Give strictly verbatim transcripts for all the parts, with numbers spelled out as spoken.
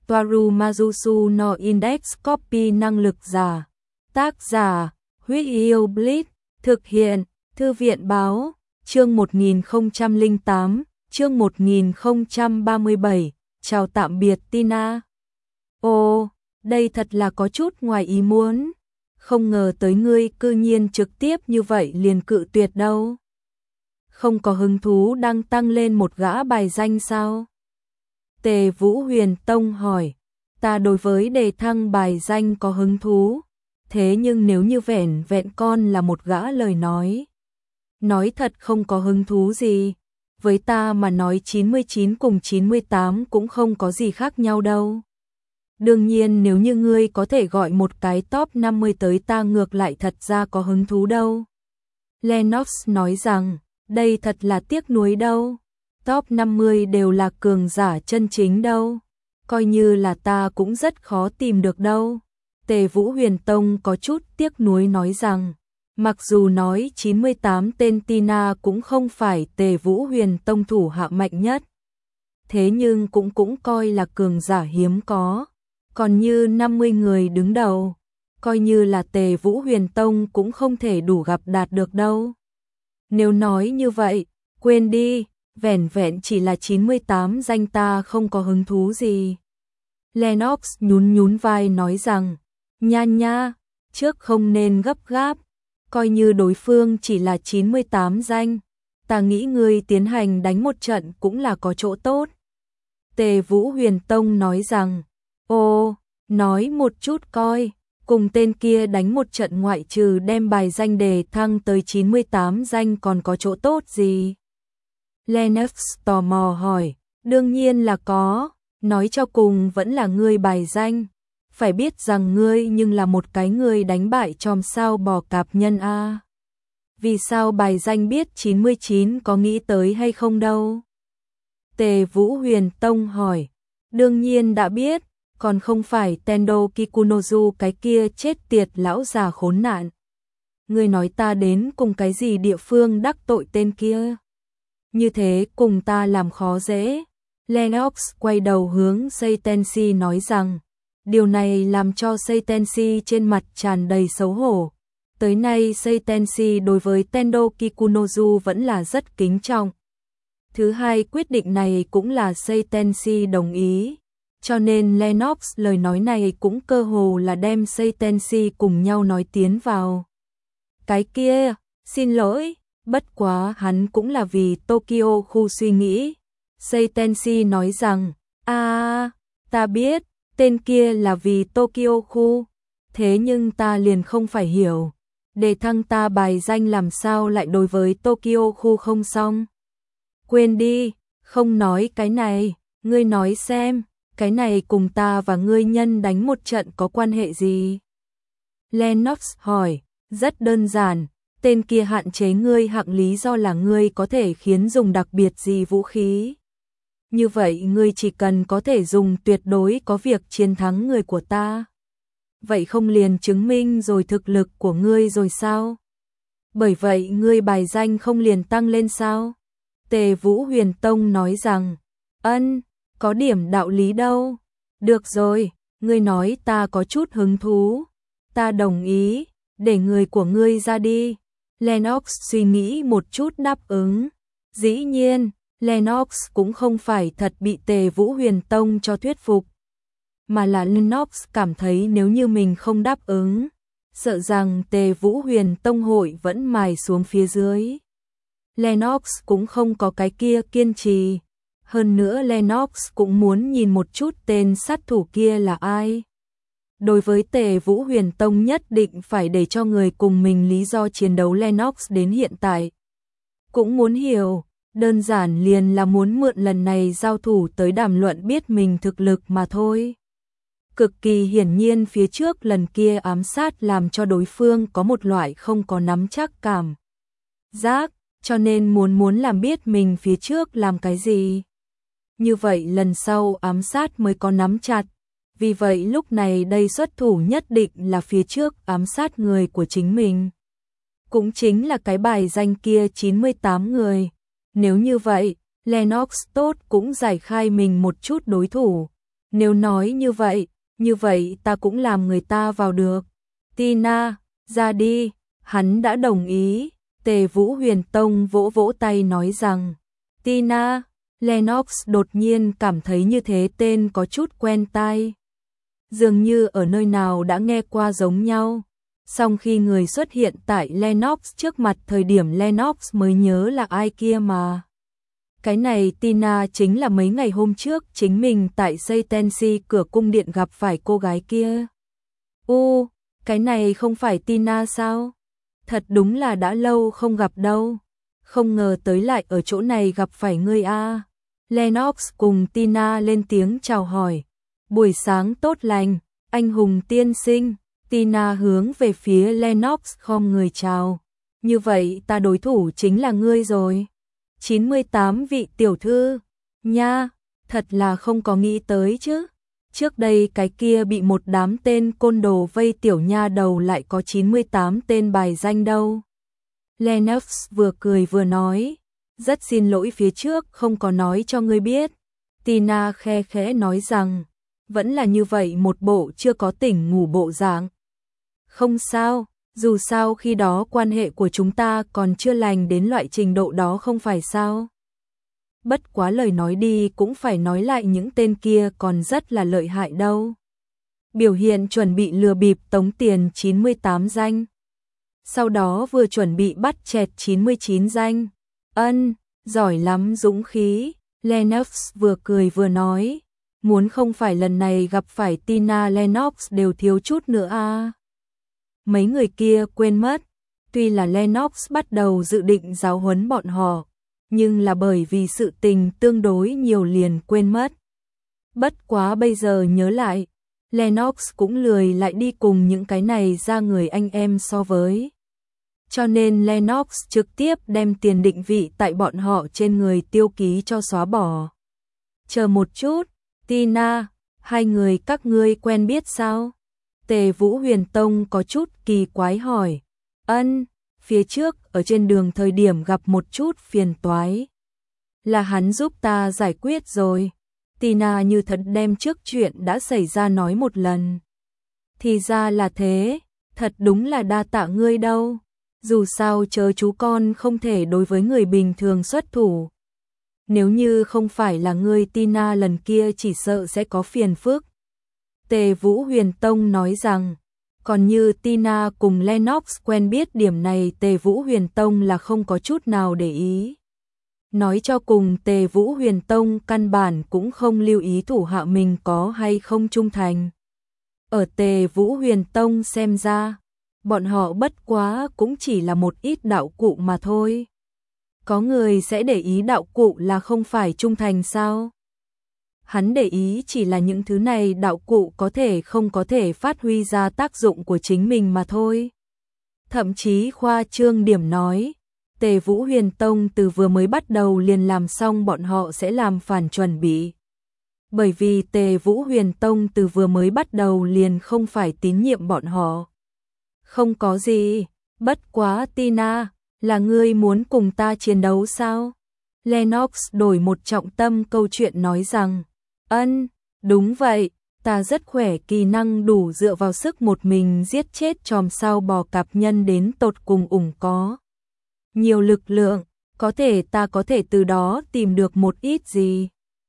Toaru Majusu no Index Copy năng lực giả. Tác giả, Huyết Yêu Blitz, thực hiện, Thư viện báo, chương một nghìn không trăm lẻ tám, chương một nghìn không trăm ba mươi bảy, chào tạm biệt Tina. Ồ, đây thật là có chút ngoài ý muốn, không ngờ tới ngươi cư nhiên trực tiếp như vậy liền cự tuyệt đâu. Không có hứng thú đang tăng lên một gã bài danh sao? Tề Vũ Huyền Tông hỏi, ta đối với đề thăng bài danh có hứng thú, thế nhưng nếu như vẻn vẹn con là một gã lời nói. Nói thật không có hứng thú gì, với ta mà nói chín mươi chín cùng chín mươi tám cũng không có gì khác nhau đâu. Đương nhiên nếu như ngươi có thể gọi một cái top năm mươi tới ta ngược lại thật ra có hứng thú đâu. Lennox nói rằng, đây thật là tiếc nuối đâu. Top năm mươi đều là cường giả chân chính đâu. Coi như là ta cũng rất khó tìm được đâu. Tề Vũ Huyền Tông có chút tiếc nuối nói rằng, mặc dù nói chín mươi tám tên Tina cũng không phải Tề Vũ Huyền Tông thủ hạ mạnh nhất. Thế nhưng cũng cũng coi là cường giả hiếm có. Còn như năm mươi người đứng đầu, coi như là Tề Vũ Huyền Tông cũng không thể đủ gặp đạt được đâu. Nếu nói như vậy, quên đi, vẻn vẹn chỉ là chín mươi tám danh ta không có hứng thú gì. Lennox nhún nhún vai nói rằng, nha nha, trước không nên gấp gáp, coi như đối phương chỉ là chín mươi tám danh, ta nghĩ ngươi tiến hành đánh một trận cũng là có chỗ tốt. Tề Vũ Huyền Tông nói rằng, ồ, nói một chút coi, cùng tên kia đánh một trận ngoại trừ đem bài danh đề thăng tới chín mươi tám danh còn có chỗ tốt gì? Lennox tò mò hỏi, đương nhiên là có, nói cho cùng vẫn là ngươi bài danh, phải biết rằng ngươi nhưng là một cái người đánh bại chòm sao bò cạp nhân a. Vì sao bài danh biết chín mươi chín có nghĩ tới hay không đâu? Tề Vũ Huyền Tông hỏi, đương nhiên đã biết, còn không phải Tendo Kikunozu cái kia chết tiệt lão già khốn nạn. Ngươi nói ta đến cùng cái gì địa phương đắc tội tên kia? Như thế cùng ta làm khó dễ. Lennox quay đầu hướng Seitenshi nói rằng, điều này làm cho Seitenshi trên mặt tràn đầy xấu hổ. Tới nay Seitenshi đối với Tendo Kikunozu vẫn là rất kính trọng. Thứ hai quyết định này cũng là Seitenshi đồng ý. Cho nên Lennox lời nói này cũng cơ hồ là đem Seitenshi cùng nhau nói tiến vào. Cái kia, xin lỗi, bất quá hắn cũng là vì Tokyo khu suy nghĩ. Seitenshi nói rằng, a, ta biết, tên kia là vì Tokyo khu, thế nhưng ta liền không phải hiểu, đề thăng ta bài danh làm sao lại đối với Tokyo khu không xong. Quên đi, không nói cái này, ngươi nói xem, cái này cùng ta và ngươi nhân đánh một trận có quan hệ gì? Lennox hỏi, rất đơn giản, tên kia hạn chế ngươi hạng lý do là ngươi có thể khiến dùng đặc biệt gì vũ khí. Như vậy ngươi chỉ cần có thể dùng tuyệt đối có việc chiến thắng người của ta. Vậy không liền chứng minh rồi thực lực của ngươi rồi sao? Bởi vậy ngươi bài danh không liền tăng lên sao? Tề Vũ Huyền Tông nói rằng, ân, có điểm đạo lý đâu. Được rồi, ngươi nói ta có chút hứng thú. Ta đồng ý, để người của ngươi ra đi. Lennox suy nghĩ một chút đáp ứng. Dĩ nhiên, Lennox cũng không phải thật bị Tề Vũ Huyền Tông cho thuyết phục. Mà là Lennox cảm thấy nếu như mình không đáp ứng, sợ rằng Tề Vũ Huyền Tông hội vẫn mài xuống phía dưới. Lennox cũng không có cái kia kiên trì. Hơn nữa Lennox cũng muốn nhìn một chút tên sát thủ kia là ai. Đối với Tề Vũ Huyền Tông nhất định phải để cho người cùng mình lý do chiến đấu. Lennox đến hiện tại cũng muốn hiểu, đơn giản liền là muốn mượn lần này giao thủ tới đàm luận biết mình thực lực mà thôi. Cực kỳ hiển nhiên phía trước lần kia ám sát làm cho đối phương có một loại không có nắm chắc cảm giác, cho nên muốn muốn làm biết mình phía trước làm cái gì. Như vậy lần sau ám sát mới có nắm chặt. Vì vậy lúc này đây xuất thủ nhất định là phía trước ám sát người của chính mình. Cũng chính là cái bài danh kia chín mươi tám người. Nếu như vậy, Lennox tốt cũng giải khai mình một chút đối thủ. Nếu nói như vậy, như vậy ta cũng làm người ta vào được. Tina, ra đi, hắn đã đồng ý. Tề Vũ Huyền Tông vỗ vỗ tay nói rằng, Tina, Lennox đột nhiên cảm thấy như thế tên có chút quen tai. Dường như ở nơi nào đã nghe qua giống nhau. Song khi người xuất hiện tại Lennox trước mặt thời điểm Lennox mới nhớ là ai kia mà. Cái này Tina chính là mấy ngày hôm trước chính mình tại Saitensi cửa cung điện gặp phải cô gái kia. U, cái này không phải Tina sao? Thật đúng là đã lâu không gặp đâu. Không ngờ tới lại ở chỗ này gặp phải ngươi a. Lennox cùng Tina lên tiếng chào hỏi. Buổi sáng tốt lành, anh hùng tiên sinh. Tina hướng về phía Lennox khom người chào. Như vậy ta đối thủ chính là ngươi rồi. chín mươi tám vị tiểu thư. Nha, thật là không có nghĩ tới chứ. Trước đây cái kia bị một đám tên côn đồ vây tiểu nha đầu lại có chín mươi tám tên bài danh đâu. Lennox vừa cười vừa nói. Rất xin lỗi phía trước không có nói cho ngươi biết. Tina khe khẽ nói rằng, vẫn là như vậy một bộ chưa có tỉnh ngủ bộ dạng. Không sao, dù sao khi đó quan hệ của chúng ta còn chưa lành đến loại trình độ đó không phải sao. Bất quá lời nói đi cũng phải nói lại những tên kia còn rất là lợi hại đâu. Biểu hiện chuẩn bị lừa bịp tống tiền chín mươi tám danh. Sau đó vừa chuẩn bị bắt chẹt chín mươi chín danh. Ân, giỏi lắm dũng khí. Lennox vừa cười vừa nói. Muốn không phải lần này gặp phải Tina Lennox đều thiếu chút nữa à. Mấy người kia quên mất. Tuy là Lennox bắt đầu dự định giáo huấn bọn họ, nhưng là bởi vì sự tình tương đối nhiều liền quên mất. Bất quá bây giờ nhớ lại, Lennox cũng lười lại đi cùng những cái này ra người anh em so với. Cho nên Lennox trực tiếp đem tiền định vị tại bọn họ trên người tiêu ký cho xóa bỏ. Chờ một chút, Tina, hai người các ngươi quen biết sao? Tề Vũ Huyền Tông có chút kỳ quái hỏi. Ân, phía trước ở trên đường thời điểm gặp một chút phiền toái. Là hắn giúp ta giải quyết rồi. Tina như thật đem trước chuyện đã xảy ra nói một lần. Thì ra là thế, thật đúng là đa tạ ngươi đâu. Dù sao chớ chú con không thể đối với người bình thường xuất thủ. Nếu như không phải là ngươi Tina lần kia chỉ sợ sẽ có phiền phức. Tề Vũ Huyền Tông nói rằng, còn như Tina cùng Lennox quen biết điểm này Tề Vũ Huyền Tông là không có chút nào để ý. Nói cho cùng Tề Vũ Huyền Tông căn bản cũng không lưu ý thủ hạ mình có hay không trung thành. Ở Tề Vũ Huyền Tông xem ra, bọn họ bất quá cũng chỉ là một ít đạo cụ mà thôi. Có người sẽ để ý đạo cụ là không phải trung thành sao? Hắn để ý chỉ là những thứ này đạo cụ có thể không có thể phát huy ra tác dụng của chính mình mà thôi. Thậm chí khoa trương điểm nói, Tề Vũ Huyền Tông từ vừa mới bắt đầu liền làm xong bọn họ sẽ làm phản chuẩn bị. Bởi vì Tề Vũ Huyền Tông từ vừa mới bắt đầu liền không phải tín nhiệm bọn họ. Không có gì, bất quá Tina, là ngươi muốn cùng ta chiến đấu sao? Lennox đổi một trọng tâm câu chuyện nói rằng, ân, đúng vậy, ta rất khỏe kỹ năng đủ dựa vào sức một mình giết chết chòm sao bò cạp nhân đến tột cùng ủng có. Nhiều lực lượng, có thể ta có thể từ đó tìm được một ít gì.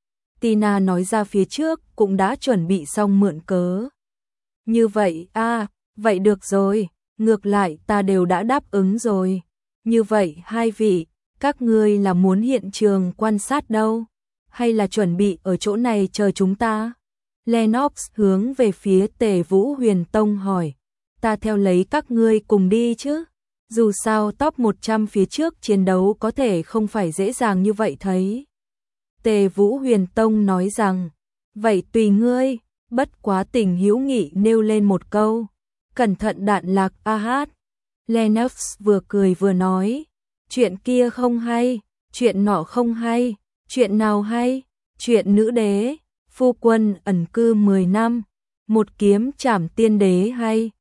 Tina nói ra phía trước cũng đã chuẩn bị xong mượn cớ. Như vậy, à, vậy được rồi, ngược lại ta đều đã đáp ứng rồi. Như vậy hai vị, các ngươi là muốn hiện trường quan sát đâu? Hay là chuẩn bị ở chỗ này chờ chúng ta? Lennox hướng về phía Tề Vũ Huyền Tông hỏi. Ta theo lấy các ngươi cùng đi chứ? Dù sao top một trăm phía trước chiến đấu có thể không phải dễ dàng như vậy thấy. Tề Vũ Huyền Tông nói rằng, vậy tùy ngươi, bất quá tình hữu nghị nêu lên một câu. Cẩn thận đạn lạc a hát. Lennox vừa cười vừa nói, chuyện kia không hay, chuyện nọ không hay, chuyện nào hay, chuyện nữ đế, phu quân ẩn cư mười năm, một kiếm trảm tiên đế hay,